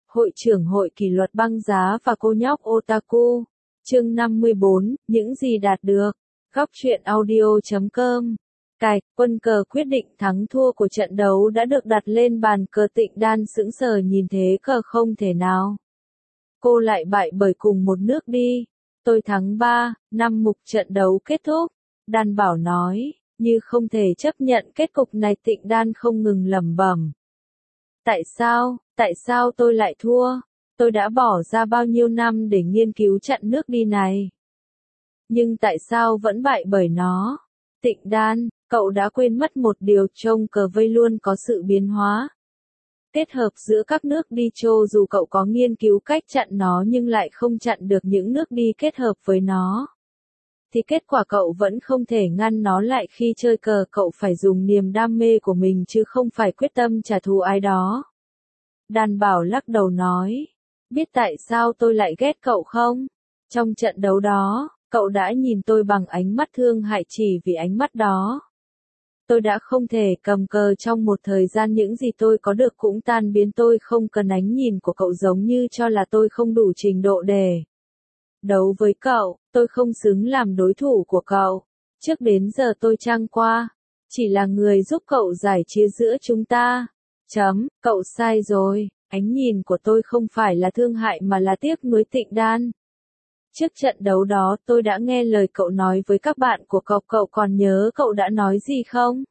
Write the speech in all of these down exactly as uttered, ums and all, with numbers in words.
Hội trưởng hội kỷ luật băng giá và cô nhóc otaku. Chương năm mươi bốn, những gì đạt được. Góc truyện audio chấm com. Cài, quân cờ quyết định thắng thua của trận đấu đã được đặt lên bàn cờ. Tịnh Đan sững sờ nhìn thế cờ không thể nào. Cô lại bại bởi cùng một nước đi. Tôi thắng ba, năm mục trận đấu kết thúc. Đan Bảo nói, như không thể chấp nhận kết cục này. Tịnh Đan không ngừng lẩm bẩm. Tại sao, tại sao tôi lại thua? Tôi đã bỏ ra bao nhiêu năm để nghiên cứu trận nước đi này. Nhưng tại sao vẫn bại bởi nó? Tịnh Đan, cậu đã quên mất một điều, trông cờ vây luôn có sự biến hóa. Kết hợp giữa các nước đi, cho dù cậu có nghiên cứu cách chặn nó nhưng lại không chặn được những nước đi kết hợp với nó. Thì kết quả cậu vẫn không thể ngăn nó lại. Khi chơi cờ cậu phải dùng niềm đam mê của mình chứ không phải quyết tâm trả thù ai đó. Đan Bảo lắc đầu nói, biết tại sao tôi lại ghét cậu không? Trong trận đấu đó, cậu đã nhìn tôi bằng ánh mắt thương hại. Chỉ vì ánh mắt đó, tôi đã không thể cầm cờ trong một thời gian. Những gì tôi có được cũng tan biến. Tôi không cần ánh nhìn của cậu, giống như cho là tôi không đủ trình độ để đấu với cậu. Tôi không xứng làm đối thủ của cậu. Trước đến giờ tôi chẳng qua chỉ là người giúp cậu giải chia giữa chúng ta. Chấm, cậu sai rồi. Ánh nhìn của tôi không phải là thương hại mà là tiếc nuối. Tịnh Đan, trước trận đấu đó tôi đã nghe lời cậu nói với các bạn của cậu. Cậu còn nhớ cậu đã nói gì không?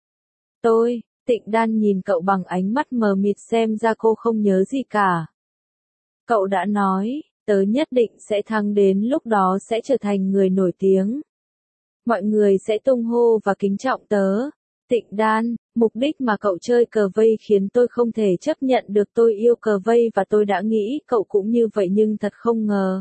Tôi, Tịnh Đan nhìn cậu bằng ánh mắt mờ mịt, xem ra cô không nhớ gì cả. Cậu đã nói, tớ nhất định sẽ thắng, đến lúc đó sẽ trở thành người nổi tiếng. Mọi người sẽ tung hô và kính trọng tớ. Tịnh Đan, mục đích mà cậu chơi cờ vây khiến tôi không thể chấp nhận được. Tôi yêu cờ vây và tôi đã nghĩ cậu cũng như vậy, nhưng thật không ngờ.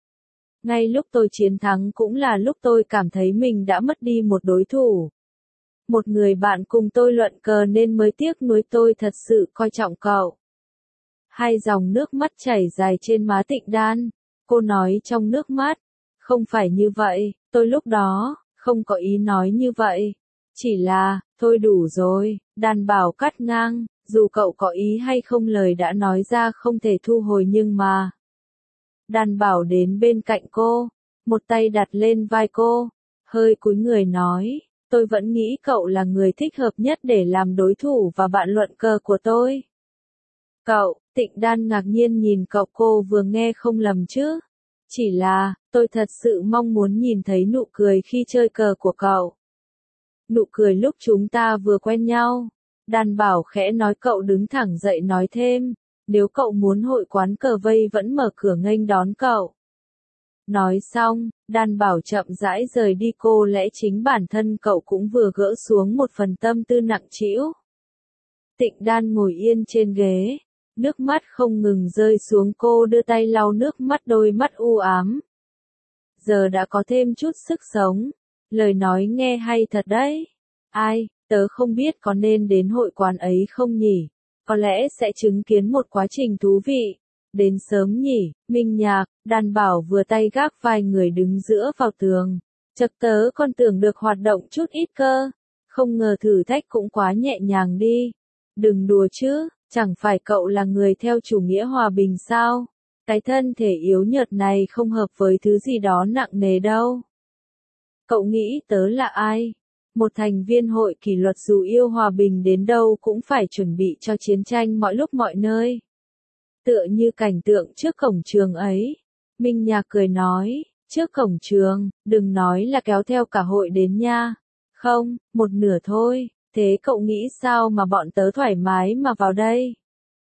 Ngay lúc tôi chiến thắng cũng là lúc tôi cảm thấy mình đã mất đi một đối thủ. Một người bạn cùng tôi luận cờ nên mới tiếc nuối. Tôi thật sự coi trọng cậu. Hai dòng nước mắt chảy dài trên má Tịnh Đan. Cô nói trong nước mắt, không phải như vậy, tôi lúc đó không có ý nói như vậy. Chỉ là, thôi đủ rồi. Đan Bảo cắt ngang, dù cậu có ý hay không lời đã nói ra không thể thu hồi. Nhưng mà Đan Bảo đến bên cạnh cô, một tay đặt lên vai cô, hơi cúi người nói, tôi vẫn nghĩ cậu là người thích hợp nhất để làm đối thủ và bạn luận cờ của tôi. Cậu, Tịnh Đan ngạc nhiên nhìn cậu. Cô vừa nghe không lầm chứ? Chỉ là, tôi thật sự mong muốn nhìn thấy nụ cười khi chơi cờ của cậu. Nụ cười lúc chúng ta vừa quen nhau. Đan Bảo khẽ nói. Cậu đứng thẳng dậy nói thêm, nếu cậu muốn hội quán cờ vây vẫn mở cửa nghênh đón cậu. Nói xong, Đan Bảo chậm rãi rời đi. Cô lẽ chính bản thân cậu cũng vừa gỡ xuống một phần tâm tư nặng trĩu. Tịnh Đan ngồi yên trên ghế, nước mắt không ngừng rơi xuống. Cô đưa tay lau nước mắt, đôi mắt u ám. Giờ đã có thêm chút sức sống. Lời nói nghe hay thật đấy. Ai, tớ không biết có nên đến hội quán ấy không nhỉ? Có lẽ sẽ chứng kiến một quá trình thú vị. Đến sớm nhỉ? Minh Nhạc, Đan Bảo vừa tay gác vai người đứng giữa vào tường. Chật, tớ còn tưởng được hoạt động chút ít cơ. Không ngờ thử thách cũng quá nhẹ nhàng đi. Đừng đùa chứ, chẳng phải cậu là người theo chủ nghĩa hòa bình sao? Cái thân thể yếu nhợt này không hợp với thứ gì đó nặng nề đâu. Cậu nghĩ tớ là ai? Một thành viên hội kỷ luật dù yêu hòa bình đến đâu cũng phải chuẩn bị cho chiến tranh mọi lúc mọi nơi. Tựa như cảnh tượng trước cổng trường ấy. Minh Nhạc cười nói, trước cổng trường, đừng nói là kéo theo cả hội đến nha. Không, một nửa thôi. Thế cậu nghĩ sao mà bọn tớ thoải mái mà vào đây?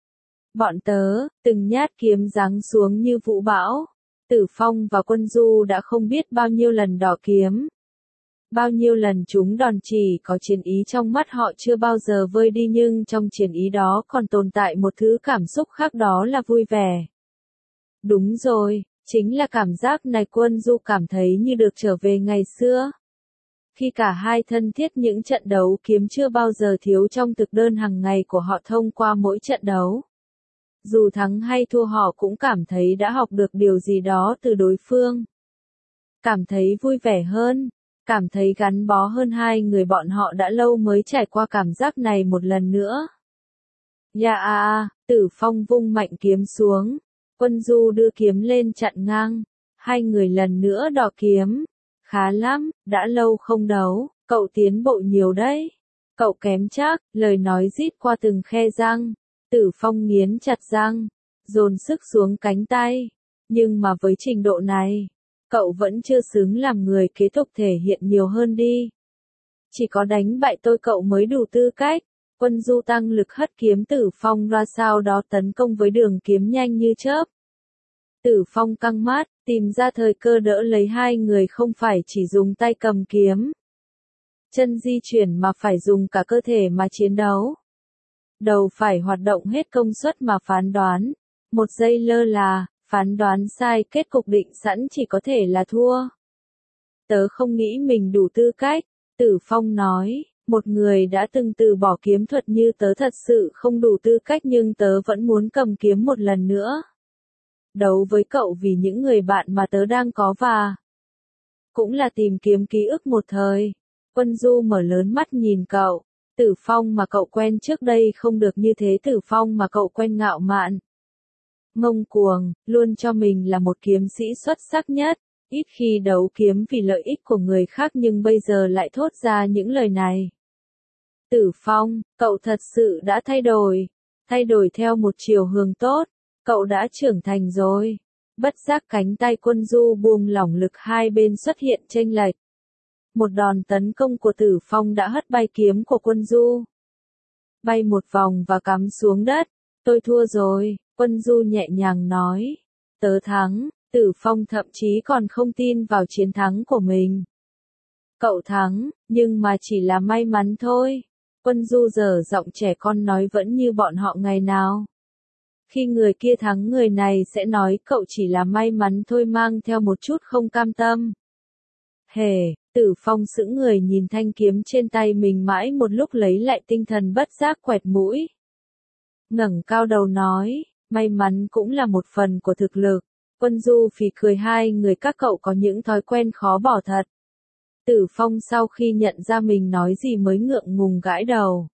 Bọn tớ, từng nhát kiếm giáng xuống như vũ bão. Tử Phong và Quân Du đã không biết bao nhiêu lần đỏ kiếm. Bao nhiêu lần chúng đòn, chỉ có chiến ý trong mắt họ chưa bao giờ vơi đi, nhưng trong chiến ý đó còn tồn tại một thứ cảm xúc khác, đó là vui vẻ. Đúng rồi, chính là cảm giác này. Quân Du cảm thấy như được trở về ngày xưa. Khi cả hai thân thiết, những trận đấu kiếm chưa bao giờ thiếu trong thực đơn hàng ngày của họ. Thông qua mỗi trận đấu, dù thắng hay thua, họ cũng cảm thấy đã học được điều gì đó từ đối phương. Cảm thấy vui vẻ hơn. Cảm thấy gắn bó hơn. Hai người bọn họ đã lâu mới trải qua cảm giác này một lần nữa. Ya a a, Tử Phong vung mạnh kiếm xuống. Quân Du đưa kiếm lên chặn ngang. Hai người lần nữa đọ kiếm. Khá lắm, đã lâu không đấu, cậu tiến bộ nhiều đấy. Cậu kém chắc, lời nói rít qua từng khe răng. Tử Phong nghiến chặt răng, dồn sức xuống cánh tay. Nhưng mà với trình độ này, cậu vẫn chưa xứng làm người kế tục thể hiện nhiều hơn đi. Chỉ có đánh bại tôi cậu mới đủ tư cách. Quân Du tăng lực hất kiếm Tử Phong ra, sau đó tấn công với đường kiếm nhanh như chớp. Tử Phong căng mắt, tìm ra thời cơ đỡ lấy hai người, không phải chỉ dùng tay cầm kiếm, chân di chuyển mà phải dùng cả cơ thể mà chiến đấu. Đầu phải hoạt động hết công suất mà phán đoán. Một giây lơ là, phán đoán sai, kết cục định sẵn chỉ có thể là thua. Tớ không nghĩ mình đủ tư cách, Tử Phong nói. Một người đã từng từ bỏ kiếm thuật như tớ thật sự không đủ tư cách, nhưng tớ vẫn muốn cầm kiếm một lần nữa. Đấu với cậu vì những người bạn mà tớ đang có và cũng là tìm kiếm ký ức một thời. Quân Du mở lớn mắt nhìn cậu. Tử Phong mà cậu quen trước đây không được như thế, Tử Phong mà cậu quen ngạo mạn, ngông cuồng, luôn cho mình là một kiếm sĩ xuất sắc nhất, ít khi đấu kiếm vì lợi ích của người khác, nhưng bây giờ lại thốt ra những lời này. Tử Phong, cậu thật sự đã thay đổi, thay đổi theo một chiều hướng tốt, cậu đã trưởng thành rồi. Bất giác cánh tay Quân Du buông lỏng, lực hai bên xuất hiện chênh lệch. Một đòn tấn công của Tử Phong đã hất bay kiếm của Quân Du. Bay một vòng và cắm xuống đất. Tôi thua rồi, Quân Du nhẹ nhàng nói. Tớ thắng. Tử Phong thậm chí còn không tin vào chiến thắng của mình. Cậu thắng, nhưng mà chỉ là may mắn thôi. Quân Du dở giọng trẻ con nói, vẫn như bọn họ ngày nào. Khi người kia thắng, người này sẽ nói cậu chỉ là may mắn thôi, mang theo một chút không cam tâm. Hề, Tử Phong sững người nhìn thanh kiếm trên tay mình mãi một lúc, lấy lại tinh thần bất giác quẹt mũi. Ngẩng cao đầu nói, may mắn cũng là một phần của thực lực. Quân Du phì cười, hai người các cậu có những thói quen khó bỏ thật. Tử Phong sau khi nhận ra mình nói gì mới ngượng ngùng gãi đầu.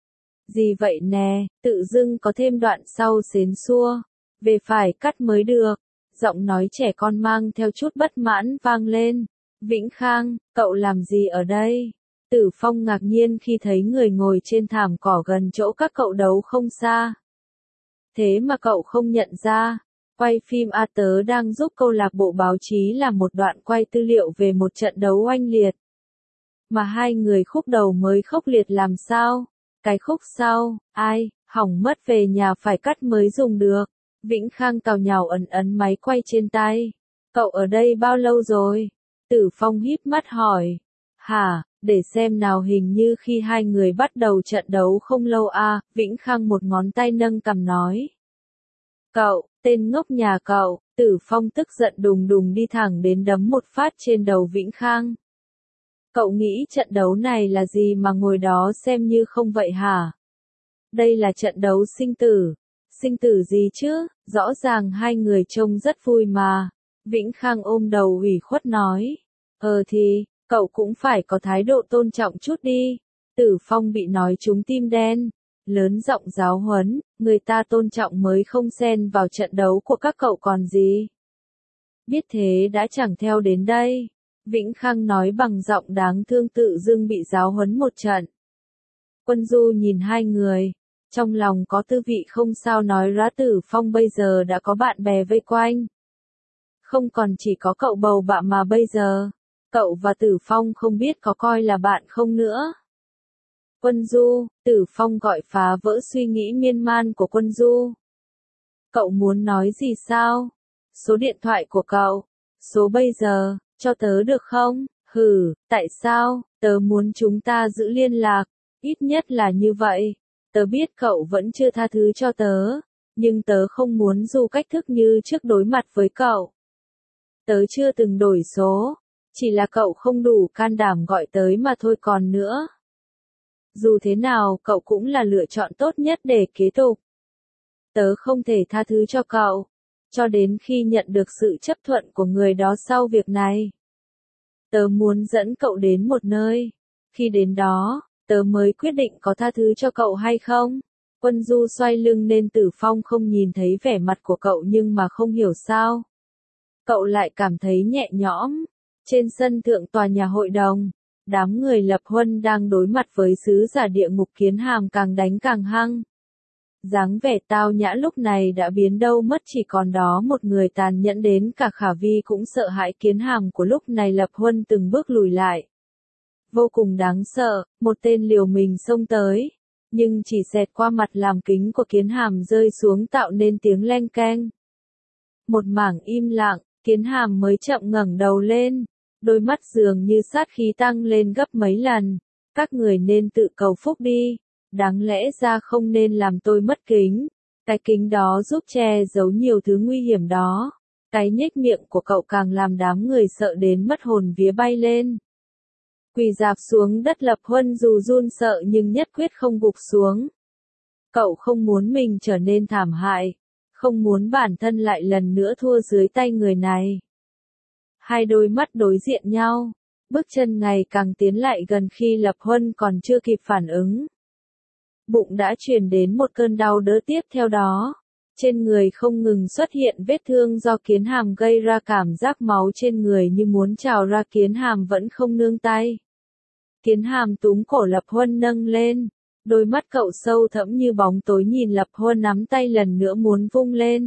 Gì vậy nè, tự dưng có thêm đoạn sau xến xua. Về phải cắt mới được. Giọng nói trẻ con mang theo chút bất mãn vang lên. Vĩnh Khang, cậu làm gì ở đây? Tử Phong ngạc nhiên khi thấy người ngồi trên thảm cỏ gần chỗ các cậu đấu không xa. Thế mà cậu không nhận ra. Quay phim A, tớ đang giúp câu lạc bộ báo chí làm một đoạn quay tư liệu về một trận đấu oanh liệt. Mà hai người khúc đầu mới khốc liệt làm sao? Cái khúc sau, ai, hỏng mất, về nhà phải cắt mới dùng được. Vĩnh Khang cào nhào ấn ấn máy quay trên tay. Cậu ở đây bao lâu rồi? Tử Phong híp mắt hỏi. Hả, để xem nào, hình như khi hai người bắt đầu trận đấu không lâu à, Vĩnh Khang một ngón tay nâng cằm nói. Cậu, tên ngốc nhà cậu. Tử Phong tức giận đùng đùng đi thẳng đến đấm một phát trên đầu Vĩnh Khang. Cậu nghĩ trận đấu này là gì mà ngồi đó xem như không vậy hả? Đây là trận đấu sinh tử. Sinh tử gì chứ, rõ ràng hai người trông rất vui mà. Vĩnh Khang ôm đầu ủy khuất nói. Ờ thì, cậu cũng phải có thái độ tôn trọng chút đi. Tử Phong bị nói trúng tim đen. Lớn giọng giáo huấn, người ta tôn trọng mới không xen vào trận đấu của các cậu còn gì. Biết thế đã chẳng theo đến đây. Vĩnh Khang nói bằng giọng đáng thương, tự dưng bị giáo huấn một trận. Quân Du nhìn hai người, trong lòng có tư vị không sao nói ra. Tử Phong bây giờ đã có bạn bè vây quanh. Không còn chỉ có cậu bầu bạ mà bây giờ, cậu và Tử Phong không biết có coi là bạn không nữa. Quân Du, Tử Phong gọi phá vỡ suy nghĩ miên man của Quân Du. Cậu muốn nói gì sao? Số điện thoại của cậu, số bây giờ, cho tớ được không? Hừ, tại sao? Tớ muốn chúng ta giữ liên lạc, ít nhất là như vậy. Tớ biết cậu vẫn chưa tha thứ cho tớ, nhưng tớ không muốn dù cách thức như trước đối mặt với cậu. Tớ chưa từng đổi số, chỉ là cậu không đủ can đảm gọi tới mà thôi, còn nữa. Dù thế nào cậu cũng là lựa chọn tốt nhất để kế tục. Tớ không thể tha thứ cho cậu, cho đến khi nhận được sự chấp thuận của người đó sau việc này. Tớ muốn dẫn cậu đến một nơi, khi đến đó, tớ mới quyết định có tha thứ cho cậu hay không. Quân Du xoay lưng nên Tử Phong không nhìn thấy vẻ mặt của cậu nhưng mà không hiểu sao. Cậu lại cảm thấy nhẹ nhõm. Trên sân thượng tòa nhà hội đồng, đám người Lập Huân đang đối mặt với sứ giả địa ngục Kiến Hàm càng đánh càng hăng. Dáng vẻ tao nhã lúc này đã biến đâu mất, chỉ còn đó một người tàn nhẫn đến cả Khả Vi cũng sợ hãi. Kiến Hàm của lúc này Lập Huân từng bước lùi lại. Vô cùng đáng sợ, một tên liều mình xông tới. Nhưng chỉ xẹt qua mặt làm kính của Kiến Hàm rơi xuống tạo nên tiếng leng keng. Một mảng im lặng, Kiến Hàm mới chậm ngẩng đầu lên. Đôi mắt dường như sát khí tăng lên gấp mấy lần. Các người nên tự cầu phúc đi. Đáng lẽ ra không nên làm tôi mất kính. Cái kính đó giúp che giấu nhiều thứ nguy hiểm đó. Cái nhếch miệng của cậu càng làm đám người sợ đến mất hồn vía bay lên. Quỳ rạp xuống đất, Lập Huân dù run sợ nhưng nhất quyết không gục xuống. Cậu không muốn mình trở nên thảm hại. Không muốn bản thân lại lần nữa thua dưới tay người này. Hai đôi mắt đối diện nhau. Bước chân ngày càng tiến lại gần, khi Lập Huân còn chưa kịp phản ứng. Bụng đã truyền đến một cơn đau đớn, tiếp theo đó. Trên người không ngừng xuất hiện vết thương do Kiến Hàm gây ra, cảm giác máu trên người như muốn trào ra. Kiến Hàm vẫn không nương tay. Kiến Hàm túm cổ Lập Huân nâng lên. Đôi mắt cậu sâu thẫm như bóng tối nhìn Lập Huân, nắm tay lần nữa muốn vung lên.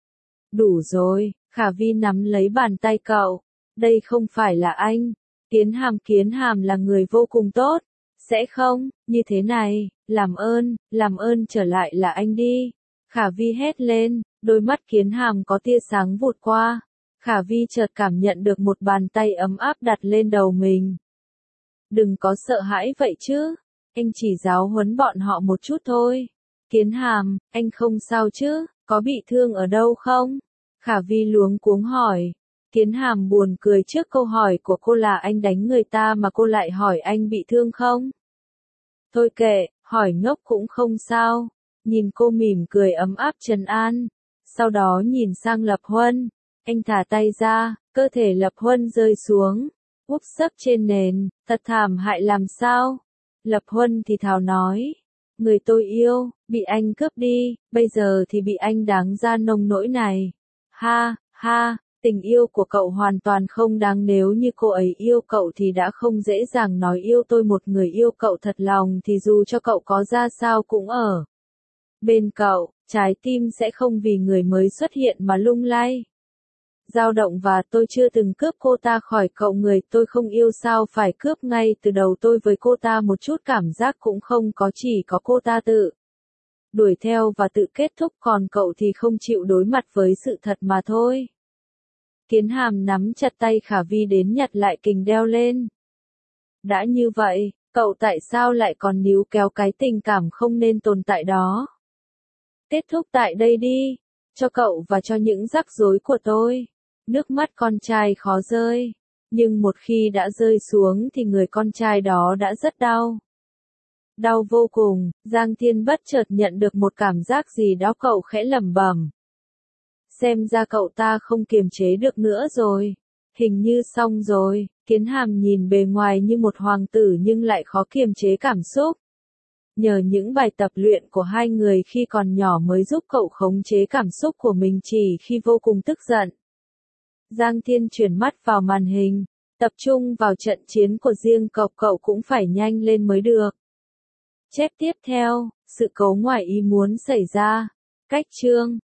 Đủ rồi, Khả Vi nắm lấy bàn tay cậu. Đây không phải là anh. Kiến Hàm, Kiến Hàm là người vô cùng tốt. Sẽ không, như thế này, làm ơn, làm ơn trở lại là anh đi. Khả Vi hét lên, đôi mắt Kiến Hàm có tia sáng vụt qua. Khả Vi chợt cảm nhận được một bàn tay ấm áp đặt lên đầu mình. Đừng có sợ hãi vậy chứ, anh chỉ giáo huấn bọn họ một chút thôi. Kiến Hàm, anh không sao chứ, có bị thương ở đâu không? Khả Vi luống cuống hỏi. Kiến Hàm buồn cười trước câu hỏi của cô, là anh đánh người ta mà cô lại hỏi anh bị thương không? Thôi kệ, hỏi ngốc cũng không sao. Nhìn cô mỉm cười ấm áp trấn an. Sau đó nhìn sang Lập Huân. Anh thả tay ra, cơ thể Lập Huân rơi xuống. Úp sấp trên nền, thật thảm hại làm sao? Lập Huân thì thào nói. Người tôi yêu, bị anh cướp đi, bây giờ thì bị anh đáng ra nông nỗi này. Ha, ha. Tình yêu của cậu hoàn toàn không đáng, nếu như cô ấy yêu cậu thì đã không dễ dàng nói yêu tôi. Một người yêu cậu thật lòng thì dù cho cậu có ra sao cũng ở bên cậu, trái tim sẽ không vì người mới xuất hiện mà lung lay, dao động. Và tôi chưa từng cướp cô ta khỏi cậu. Người tôi không yêu sao phải cướp ngay từ đầu? Tôi với cô ta một chút cảm giác cũng không có, chỉ có cô ta tự đuổi theo và tự kết thúc, còn cậu thì không chịu đối mặt với sự thật mà thôi. Kiến Hàm nắm chặt tay Khả Vi đến nhặt lại kình đeo lên. Đã như vậy, cậu tại sao lại còn níu kéo cái tình cảm không nên tồn tại đó? Kết thúc tại đây đi, cho cậu và cho những rắc rối của tôi. Nước mắt con trai khó rơi, nhưng một khi đã rơi xuống thì người con trai đó đã rất đau. Đau vô cùng. Giang Thiên bất chợt nhận được một cảm giác gì đó, cậu khẽ lẩm bẩm. Xem ra cậu ta không kiềm chế được nữa rồi. Hình như xong rồi. Kiến Hàm nhìn bề ngoài như một hoàng tử nhưng lại khó kiềm chế cảm xúc. Nhờ những bài tập luyện của hai người khi còn nhỏ mới giúp cậu khống chế cảm xúc của mình chỉ khi vô cùng tức giận. Giang Thiên chuyển mắt vào màn hình, tập trung vào trận chiến của riêng cậu, cậu cũng phải nhanh lên mới được. Chép tiếp theo, sự cố ngoài ý muốn xảy ra. Cách chương